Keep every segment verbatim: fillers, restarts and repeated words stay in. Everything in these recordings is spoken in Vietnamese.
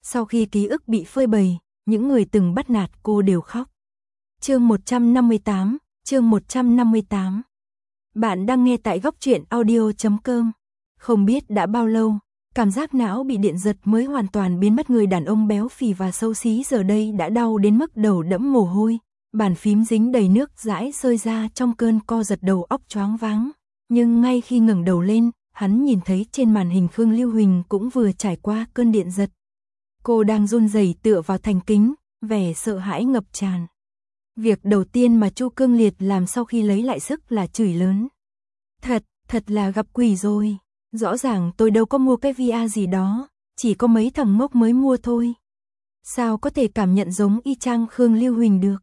Sau khi ký ức bị phơi bày, những người từng bắt nạt cô đều khóc. Chương một trăm năm mươi tám, chương một trăm năm mươi tám. Bạn đang nghe tại góc truyện audio chấm com. Không biết đã bao lâu, cảm giác não bị điện giật mới hoàn toàn biến mất. Người đàn ông béo phì và xấu xí giờ đây đã đau đến mức đầu đẫm mồ hôi, bàn phím dính đầy nước dãi rơi ra trong cơn co giật, đầu óc choáng váng. Nhưng ngay khi ngẩng đầu lên, hắn nhìn thấy trên màn hình Khương Lưu Huỳnh cũng vừa trải qua cơn điện giật. Cô đang run rẩy tựa vào thành kính, vẻ sợ hãi ngập tràn. Việc đầu tiên mà Chu Cương Liệt làm sau khi lấy lại sức là chửi lớn. Thật, thật là gặp quỷ rồi. Rõ ràng tôi đâu có mua cái vê a gì đó, chỉ có mấy thằng ngốc mới mua thôi. Sao có thể cảm nhận giống y chang Khương Lưu Huỳnh được?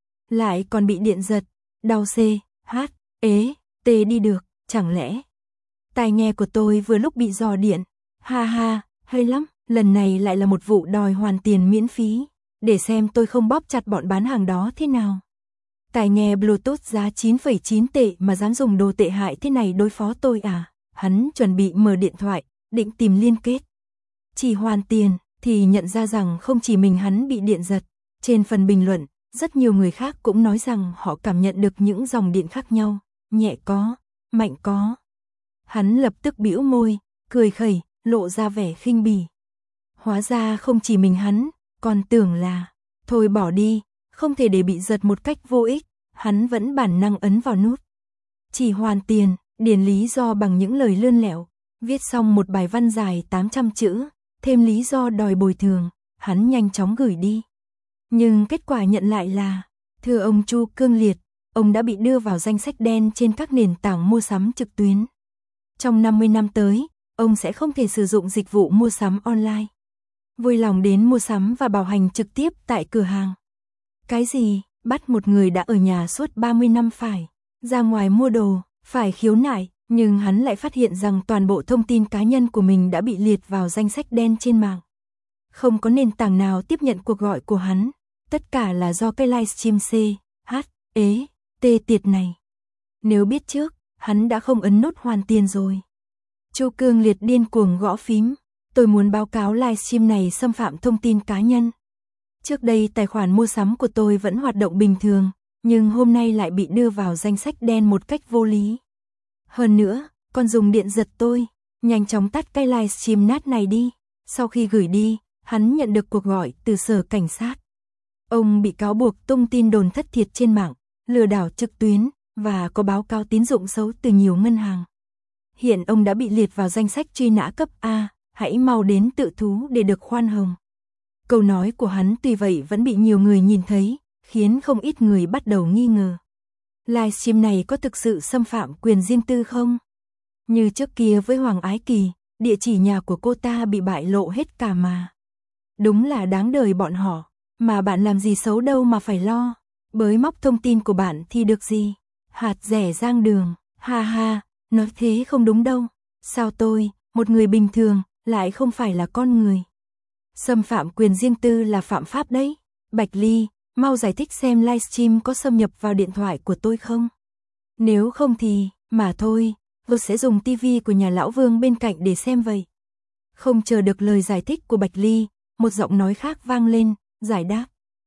Lại còn bị điện giật, đau C, H, ế, T đi được, chẳng lẽ? Tai nghe của tôi vừa lúc bị rò điện. Ha ha, hay lắm, lần này lại là một vụ đòi hoàn tiền miễn phí. Để xem tôi không bóp chặt bọn bán hàng đó thế nào. Tai nghe Bluetooth giá chín phẩy chín tệ mà dám dùng đồ tệ hại thế này đối phó tôi à? Hắn chuẩn bị mở điện thoại, định tìm liên kết. Chỉ hoàn tiền, thì nhận ra rằng không chỉ mình hắn bị điện giật. Trên phần bình luận, rất nhiều người khác cũng nói rằng họ cảm nhận được những dòng điện khác nhau. Nhẹ có, mạnh có. Hắn lập tức bĩu môi, cười khẩy, lộ ra vẻ khinh bỉ. Hóa ra không chỉ mình hắn, còn tưởng là, thôi bỏ đi, không thể để bị giật một cách vô ích. Hắn vẫn bản năng ấn vào nút. Chỉ hoàn tiền, điền lý do bằng những lời lươn lẹo, viết xong một bài văn dài tám trăm chữ, thêm lý do đòi bồi thường, hắn nhanh chóng gửi đi. Nhưng kết quả nhận lại là, thưa ông Chu Cương Liệt, ông đã bị đưa vào danh sách đen trên các nền tảng mua sắm trực tuyến. Trong năm mươi năm tới, ông sẽ không thể sử dụng dịch vụ mua sắm online. Vui lòng đến mua sắm và bảo hành trực tiếp tại cửa hàng. Cái gì? Bắt một người đã ở nhà suốt ba mươi năm phải ra ngoài mua đồ, phải khiếu nại, nhưng hắn lại phát hiện rằng toàn bộ thông tin cá nhân của mình đã bị liệt vào danh sách đen trên mạng. Không có nền tảng nào tiếp nhận cuộc gọi của hắn, tất cả là do cái livestream C, H, ế, T tiệt này. Nếu biết trước, hắn đã không ấn nút hoàn tiền rồi. Chu Cương Liệt điên cuồng gõ phím. Tôi muốn báo cáo livestream này xâm phạm thông tin cá nhân. Trước đây tài khoản mua sắm của tôi vẫn hoạt động bình thường, nhưng hôm nay lại bị đưa vào danh sách đen một cách vô lý. Hơn nữa, còn dùng điện giật tôi. Nhanh chóng tắt cái livestream nát này đi. Sau khi gửi đi, hắn nhận được cuộc gọi từ sở cảnh sát. Ông bị cáo buộc tung tin đồn thất thiệt trên mạng, lừa đảo trực tuyến, và có báo cáo tín dụng xấu từ nhiều ngân hàng. Hiện ông đã bị liệt vào danh sách truy nã cấp A, hãy mau đến tự thú để được khoan hồng. Câu nói của hắn tuy vậy vẫn bị nhiều người nhìn thấy, khiến không ít người bắt đầu nghi ngờ. Livestream này có thực sự xâm phạm quyền riêng tư không? Như trước kia với Hoàng Ái Kỳ, địa chỉ nhà của cô ta bị bại lộ hết cả mà. Đúng là đáng đời bọn họ, mà bạn làm gì xấu đâu mà phải lo. Bới móc thông tin của bạn thì được gì? Hạt rẻ giang đường, ha ha, nói thế không đúng đâu. Sao tôi, một người bình thường, lại không phải là con người? Xâm phạm quyền riêng tư là phạm pháp đấy. Bạch Ly, mau giải thích xem livestream có xâm nhập vào điện thoại của tôi không? Nếu không thì, mà thôi, tôi sẽ dùng tivi của nhà lão Vương bên cạnh để xem vậy. Không chờ được lời giải thích của Bạch Ly, một giọng nói khác vang lên, giải đáp.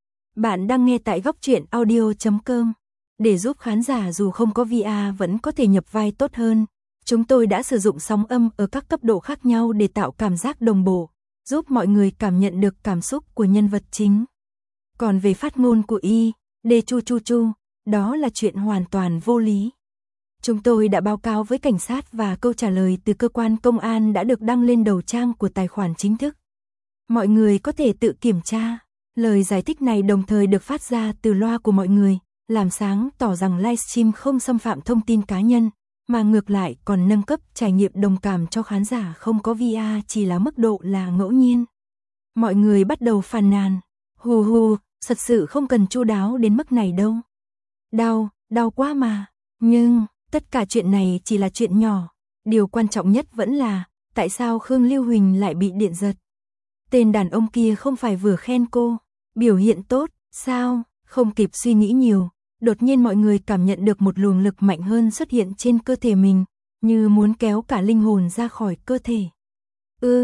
Bạn đang nghe tại góc truyện audio chấm com. Để giúp khán giả dù không có vê a vẫn có thể nhập vai tốt hơn, chúng tôi đã sử dụng sóng âm ở các cấp độ khác nhau để tạo cảm giác đồng bộ, giúp mọi người cảm nhận được cảm xúc của nhân vật chính. Còn về phát ngôn của y, Đê Chu Chu Chu, đó là chuyện hoàn toàn vô lý. Chúng tôi đã báo cáo với cảnh sát và câu trả lời từ cơ quan công an đã được đăng lên đầu trang của tài khoản chính thức. Mọi người có thể tự kiểm tra. Lời giải thích này đồng thời được phát ra từ loa của mọi người, làm sáng tỏ rằng livestream không xâm phạm thông tin cá nhân, mà ngược lại còn nâng cấp trải nghiệm đồng cảm cho khán giả không có vê a, chỉ là mức độ là ngẫu nhiên. Mọi người bắt đầu phàn nàn, hù hù, thật sự không cần chu đáo đến mức này đâu. Đau, đau quá mà. Nhưng, tất cả chuyện này chỉ là chuyện nhỏ. Điều quan trọng nhất vẫn là, tại sao Khương Lưu Huỳnh lại bị điện giật? Tên đàn ông kia không phải vừa khen cô, biểu hiện tốt, sao? Không kịp suy nghĩ nhiều, đột nhiên mọi người cảm nhận được một luồng lực mạnh hơn xuất hiện trên cơ thể mình, như muốn kéo cả linh hồn ra khỏi cơ thể. Ư,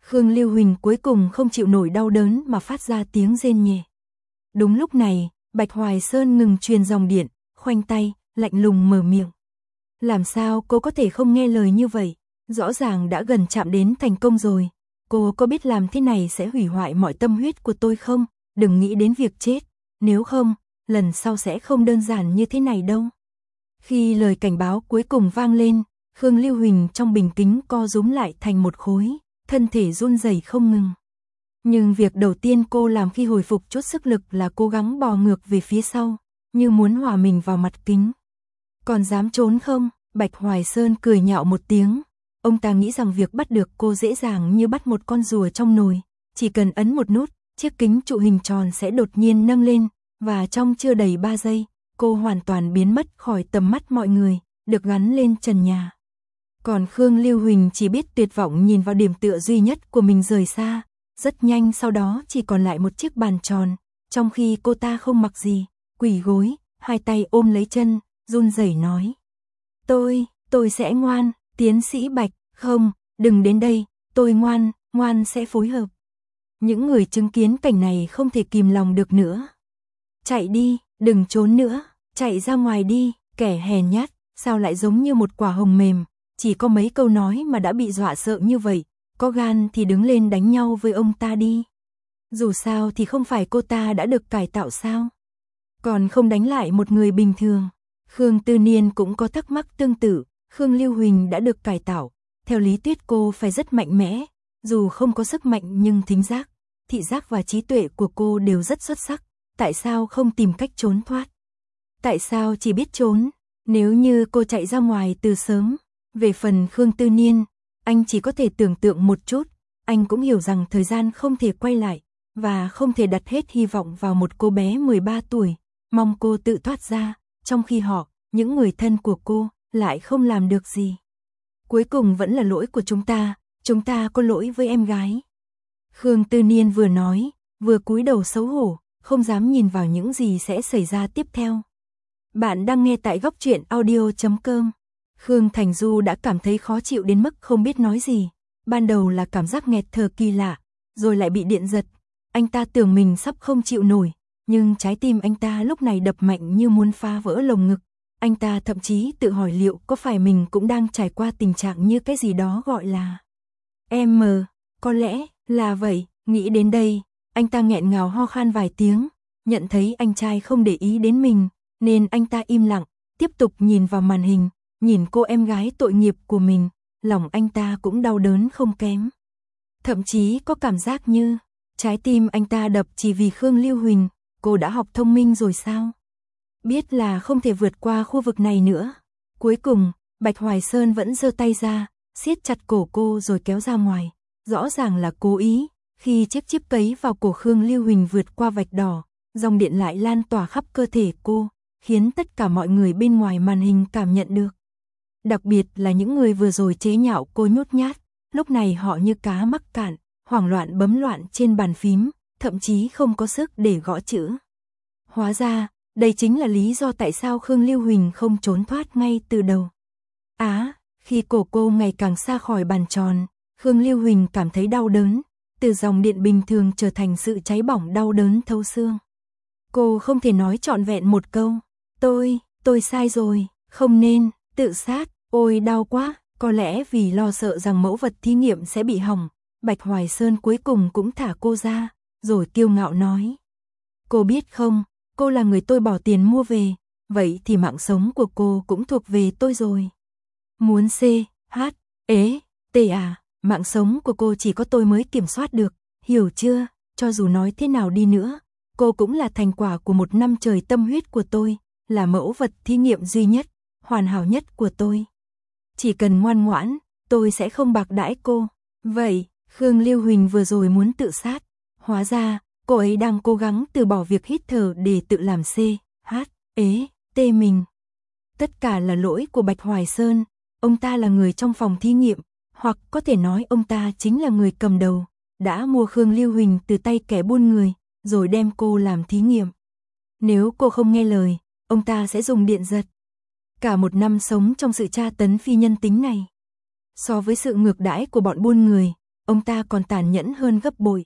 Khương Lưu Huỳnh cuối cùng không chịu nổi đau đớn mà phát ra tiếng rên nhẹ. Đúng lúc này, Bạch Hoài Sơn ngừng truyền dòng điện, khoanh tay, lạnh lùng mở miệng. Làm sao cô có thể không nghe lời như vậy? Rõ ràng đã gần chạm đến thành công rồi. Cô có biết làm thế này sẽ hủy hoại mọi tâm huyết của tôi không? Đừng nghĩ đến việc chết. Nếu không, lần sau sẽ không đơn giản như thế này đâu. Khi lời cảnh báo cuối cùng vang lên, Khương Lưu Huỳnh trong bình kính co rúm lại thành một khối, thân thể run rẩy không ngừng. Nhưng việc đầu tiên cô làm khi hồi phục chút sức lực là cố gắng bò ngược về phía sau, như muốn hòa mình vào mặt kính. Còn dám trốn không? Bạch Hoài Sơn cười nhạo một tiếng. Ông ta nghĩ rằng việc bắt được cô dễ dàng như bắt một con rùa trong nồi, chỉ cần ấn một nút, chiếc kính trụ hình tròn sẽ đột nhiên nâng lên, và trong chưa đầy ba giây, cô hoàn toàn biến mất khỏi tầm mắt mọi người, được gắn lên trần nhà. Còn Khương Lưu Huỳnh chỉ biết tuyệt vọng nhìn vào điểm tựa duy nhất của mình rời xa, rất nhanh sau đó chỉ còn lại một chiếc bàn tròn, trong khi cô ta không mặc gì, quỳ gối, hai tay ôm lấy chân, run rẩy nói. Tôi, tôi sẽ ngoan, tiến sĩ Bạch, không, đừng đến đây, tôi ngoan, ngoan sẽ phối hợp. Những người chứng kiến cảnh này không thể kìm lòng được nữa. Chạy đi, đừng trốn nữa, chạy ra ngoài đi, kẻ hèn nhát, sao lại giống như một quả hồng mềm, chỉ có mấy câu nói mà đã bị dọa sợ như vậy, có gan thì đứng lên đánh nhau với ông ta đi. Dù sao thì không phải cô ta đã được cải tạo sao? Còn không đánh lại một người bình thường. Khương Tư Niên cũng có thắc mắc tương tự, Khương Lưu Huỳnh đã được cải tạo, theo lý thuyết cô phải rất mạnh mẽ, dù không có sức mạnh nhưng thính giác, thị giác và trí tuệ của cô đều rất xuất sắc, tại sao không tìm cách trốn thoát? Tại sao chỉ biết trốn? Nếu như cô chạy ra ngoài từ sớm, về phần Khương Tư Niên, anh chỉ có thể tưởng tượng một chút, anh cũng hiểu rằng thời gian không thể quay lại, và không thể đặt hết hy vọng vào một cô bé mười ba tuổi, mong cô tự thoát ra, trong khi họ, những người thân của cô, lại không làm được gì. Cuối cùng vẫn là lỗi của chúng ta, chúng ta có lỗi với em gái. Khương Tư Niên vừa nói, vừa cúi đầu xấu hổ, không dám nhìn vào những gì sẽ xảy ra tiếp theo. Bạn đang nghe tại góc truyện audio chấm com. Khương Thành Du đã cảm thấy khó chịu đến mức không biết nói gì. Ban đầu là cảm giác nghẹt thở kỳ lạ, rồi lại bị điện giật. Anh ta tưởng mình sắp không chịu nổi, nhưng trái tim anh ta lúc này đập mạnh như muốn phá vỡ lồng ngực. Anh ta thậm chí tự hỏi liệu có phải mình cũng đang trải qua tình trạng như cái gì đó gọi là em em, có lẽ là vậy. Nghĩ đến đây, anh ta nghẹn ngào ho khan vài tiếng, nhận thấy anh trai không để ý đến mình, nên anh ta im lặng, tiếp tục nhìn vào màn hình, nhìn cô em gái tội nghiệp của mình, lòng anh ta cũng đau đớn không kém. Thậm chí có cảm giác như trái tim anh ta đập chỉ vì Khương Lưu Huỳnh, cô đã học thông minh rồi sao? Biết là không thể vượt qua khu vực này nữa. Cuối cùng, Bạch Hoài Sơn vẫn giơ tay ra, siết chặt cổ cô rồi kéo ra ngoài. Rõ ràng là cố ý, khi chiếc chip cấy vào cổ Khương Lưu Huỳnh vượt qua vạch đỏ, dòng điện lại lan tỏa khắp cơ thể cô, khiến tất cả mọi người bên ngoài màn hình cảm nhận được. Đặc biệt là những người vừa rồi chế nhạo cô nhút nhát, lúc này họ như cá mắc cạn, hoảng loạn bấm loạn trên bàn phím, thậm chí không có sức để gõ chữ. Hóa ra, đây chính là lý do tại sao Khương Lưu Huỳnh không trốn thoát ngay từ đầu. Á, à, khi cổ cô ngày càng xa khỏi bàn tròn, Khương Lưu Huỳnh cảm thấy đau đớn, từ dòng điện bình thường trở thành sự cháy bỏng đau đớn thấu xương. Cô không thể nói trọn vẹn một câu, tôi, tôi sai rồi, không nên, tự sát, ôi đau quá, có lẽ vì lo sợ rằng mẫu vật thí nghiệm sẽ bị hỏng, Bạch Hoài Sơn cuối cùng cũng thả cô ra, rồi kiêu ngạo nói. Cô biết không, cô là người tôi bỏ tiền mua về, vậy thì mạng sống của cô cũng thuộc về tôi rồi. Muốn C, H, ế, T à, mạng sống của cô chỉ có tôi mới kiểm soát được, hiểu chưa, cho dù nói thế nào đi nữa, cô cũng là thành quả của một năm trời tâm huyết của tôi, là mẫu vật thí nghiệm duy nhất, hoàn hảo nhất của tôi. Chỉ cần ngoan ngoãn, tôi sẽ không bạc đãi cô. Vậy, Khương Lưu Huỳnh vừa rồi muốn tự sát, hóa ra, cô ấy đang cố gắng từ bỏ việc hít thở để tự làm C, H, ế, T mình. Tất cả là lỗi của Bạch Hoài Sơn, ông ta là người trong phòng thí nghiệm, hoặc có thể nói ông ta chính là người cầm đầu, đã mua Khương Lưu Huỳnh từ tay kẻ buôn người, rồi đem cô làm thí nghiệm. Nếu cô không nghe lời, ông ta sẽ dùng điện giật. Cả một năm sống trong sự tra tấn phi nhân tính này. So với sự ngược đãi của bọn buôn người, ông ta còn tàn nhẫn hơn gấp bội.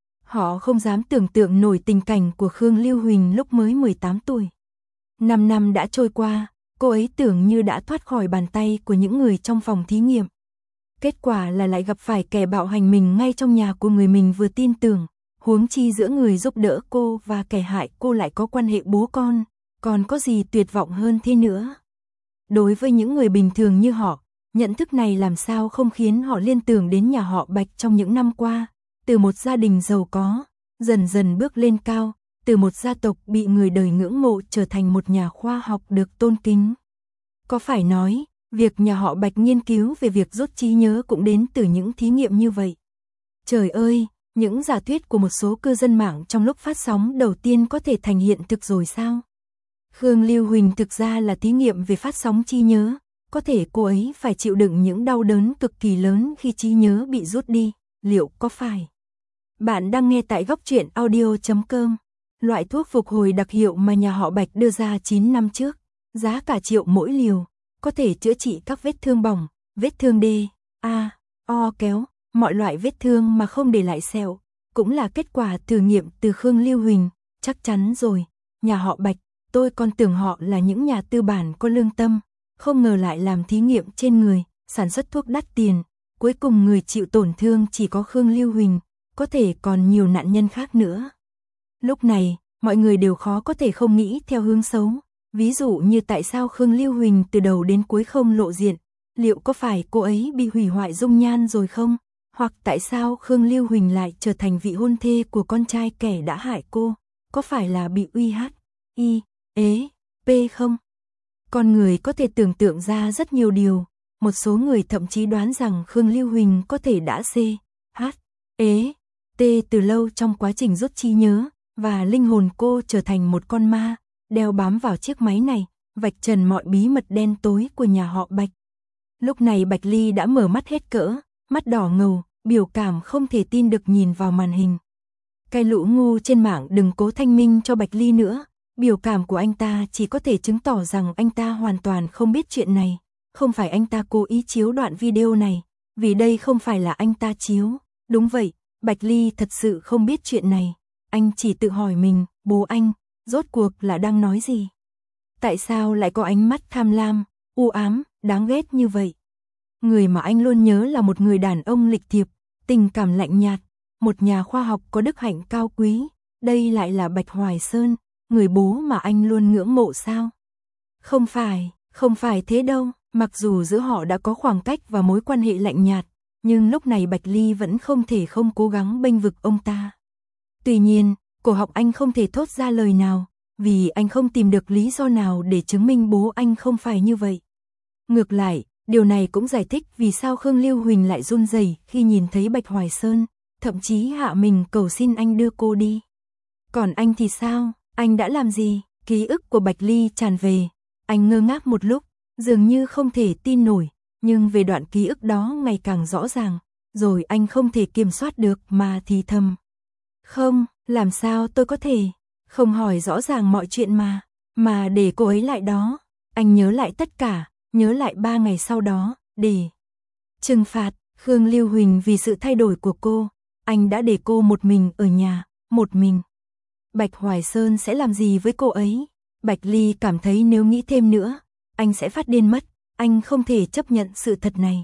Họ không dám tưởng tượng nổi tình cảnh của Khương Lưu Huỳnh lúc mới mười tám tuổi. Năm năm đã trôi qua, cô ấy tưởng như đã thoát khỏi bàn tay của những người trong phòng thí nghiệm. Kết quả là lại gặp phải kẻ bạo hành mình ngay trong nhà của người mình vừa tin tưởng, huống chi giữa người giúp đỡ cô và kẻ hại cô lại có quan hệ bố con, còn có gì tuyệt vọng hơn thế nữa. Đối với những người bình thường như họ, nhận thức này làm sao không khiến họ liên tưởng đến nhà họ Bạch trong những năm qua, từ một gia đình giàu có, dần dần bước lên cao, từ một gia tộc bị người đời ngưỡng mộ trở thành một nhà khoa học được tôn kính. Có phải nói, việc nhà họ Bạch nghiên cứu về việc rút trí nhớ cũng đến từ những thí nghiệm như vậy? Trời ơi, những giả thuyết của một số cư dân mạng trong lúc phát sóng đầu tiên có thể thành hiện thực rồi sao? Khương Lưu Huỳnh thực ra là thí nghiệm về phát sóng trí nhớ, có thể cô ấy phải chịu đựng những đau đớn cực kỳ lớn khi trí nhớ bị rút đi, liệu có phải? Bạn đang nghe tại góc truyện audio chấm com. Loại thuốc phục hồi đặc hiệu mà nhà họ Bạch đưa ra chín năm trước, giá cả triệu mỗi liều, có thể chữa trị các vết thương bỏng, vết thương D, A, O kéo, mọi loại vết thương mà không để lại sẹo, cũng là kết quả thử nghiệm từ Khương Lưu Huỳnh, chắc chắn rồi, nhà họ Bạch, tôi còn tưởng họ là những nhà tư bản có lương tâm, không ngờ lại làm thí nghiệm trên người, sản xuất thuốc đắt tiền, cuối cùng người chịu tổn thương chỉ có Khương Lưu Huỳnh, có thể còn nhiều nạn nhân khác nữa. Lúc này, mọi người đều khó có thể không nghĩ theo hướng xấu, ví dụ như tại sao Khương Lưu Huỳnh từ đầu đến cuối không lộ diện, liệu có phải cô ấy bị hủy hoại dung nhan rồi không? Hoặc tại sao Khương Lưu Huỳnh lại trở thành vị hôn thê của con trai kẻ đã hại cô? Có phải là bị uy hiếp, I, ế, P không? Con người có thể tưởng tượng ra rất nhiều điều, một số người thậm chí đoán rằng Khương Lưu Huỳnh có thể đã C, H, ế, T từ lâu trong quá trình rút trí nhớ, và linh hồn cô trở thành một con ma, đeo bám vào chiếc máy này, vạch trần mọi bí mật đen tối của nhà họ Bạch. Lúc này Bạch Ly đã mở mắt hết cỡ, mắt đỏ ngầu, biểu cảm không thể tin được nhìn vào màn hình. Cái lũ ngu trên mạng đừng cố thanh minh cho Bạch Ly nữa, biểu cảm của anh ta chỉ có thể chứng tỏ rằng anh ta hoàn toàn không biết chuyện này, không phải anh ta cố ý chiếu đoạn video này, vì đây không phải là anh ta chiếu, đúng vậy, Bạch Ly thật sự không biết chuyện này, anh chỉ tự hỏi mình, bố anh, rốt cuộc là đang nói gì? Tại sao lại có ánh mắt tham lam, u ám, đáng ghét như vậy? Người mà anh luôn nhớ là một người đàn ông lịch thiệp, tình cảm lạnh nhạt, một nhà khoa học có đức hạnh cao quý, đây lại là Bạch Hoài Sơn, người bố mà anh luôn ngưỡng mộ sao? Không phải, không phải thế đâu, mặc dù giữa họ đã có khoảng cách và mối quan hệ lạnh nhạt, nhưng lúc này Bạch Ly vẫn không thể không cố gắng bênh vực ông ta. Tuy nhiên, cổ họng anh không thể thốt ra lời nào, vì anh không tìm được lý do nào để chứng minh bố anh không phải như vậy. Ngược lại, điều này cũng giải thích vì sao Khương Lưu Huỳnh lại run rẩy khi nhìn thấy Bạch Hoài Sơn, thậm chí hạ mình cầu xin anh đưa cô đi. Còn anh thì sao? Anh đã làm gì? Ký ức của Bạch Ly tràn về, anh ngơ ngác một lúc, dường như không thể tin nổi, nhưng về đoạn ký ức đó ngày càng rõ ràng, rồi anh không thể kiểm soát được mà thì thầm. Không, làm sao tôi có thể, không hỏi rõ ràng mọi chuyện mà, mà để cô ấy lại đó. Anh nhớ lại tất cả, nhớ lại ba ngày sau đó, để trừng phạt Khương Lưu Huỳnh vì sự thay đổi của cô, anh đã để cô một mình ở nhà, một mình. Bạch Hoài Sơn sẽ làm gì với cô ấy? Bạch Ly cảm thấy nếu nghĩ thêm nữa, anh sẽ phát điên mất, anh không thể chấp nhận sự thật này.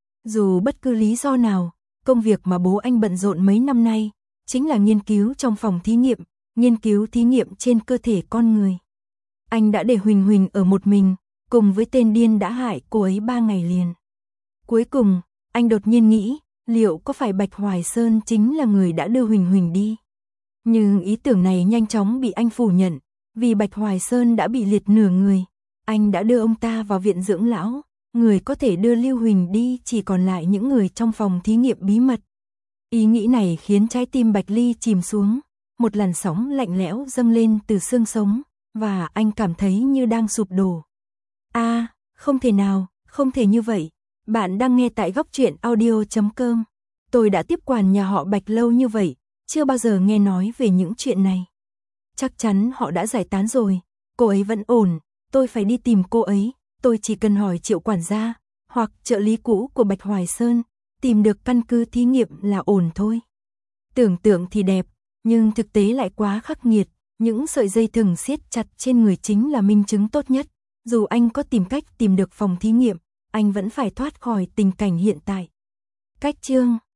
Dù bất cứ lý do nào, công việc mà bố anh bận rộn mấy năm nay, chính là nghiên cứu trong phòng thí nghiệm, nghiên cứu thí nghiệm trên cơ thể con người. Anh đã để Huỳnh Huỳnh ở một mình, cùng với tên điên đã hại cô ấy ba ngày liền. Cuối cùng, anh đột nhiên nghĩ, liệu có phải Bạch Hoài Sơn chính là người đã đưa Huỳnh Huỳnh đi? Nhưng ý tưởng này nhanh chóng bị anh phủ nhận, vì Bạch Hoài Sơn đã bị liệt nửa người. Anh đã đưa ông ta vào viện dưỡng lão, người có thể đưa Lưu Huỳnh đi chỉ còn lại những người trong phòng thí nghiệm bí mật. Ý nghĩ này khiến trái tim Bạch Ly chìm xuống, một làn sóng lạnh lẽo dâng lên từ xương sống, và anh cảm thấy như đang sụp đổ. A, à, không thể nào, không thể như vậy. Bạn đang nghe tại góc truyện audio chấm com. Tôi đã tiếp quản nhà họ Bạch lâu như vậy, chưa bao giờ nghe nói về những chuyện này. Chắc chắn họ đã giải tán rồi, cô ấy vẫn ổn, tôi phải đi tìm cô ấy, tôi chỉ cần hỏi Triệu quản gia, hoặc trợ lý cũ của Bạch Hoài Sơn, Tìm được căn cứ thí nghiệm là ổn thôi. Tưởng tượng thì đẹp, nhưng thực tế lại quá khắc nghiệt. Những sợi dây thừng siết chặt trên người chính là minh chứng tốt nhất. Dù anh có tìm cách tìm được phòng thí nghiệm, anh vẫn phải thoát khỏi tình cảnh hiện tại. Cách chương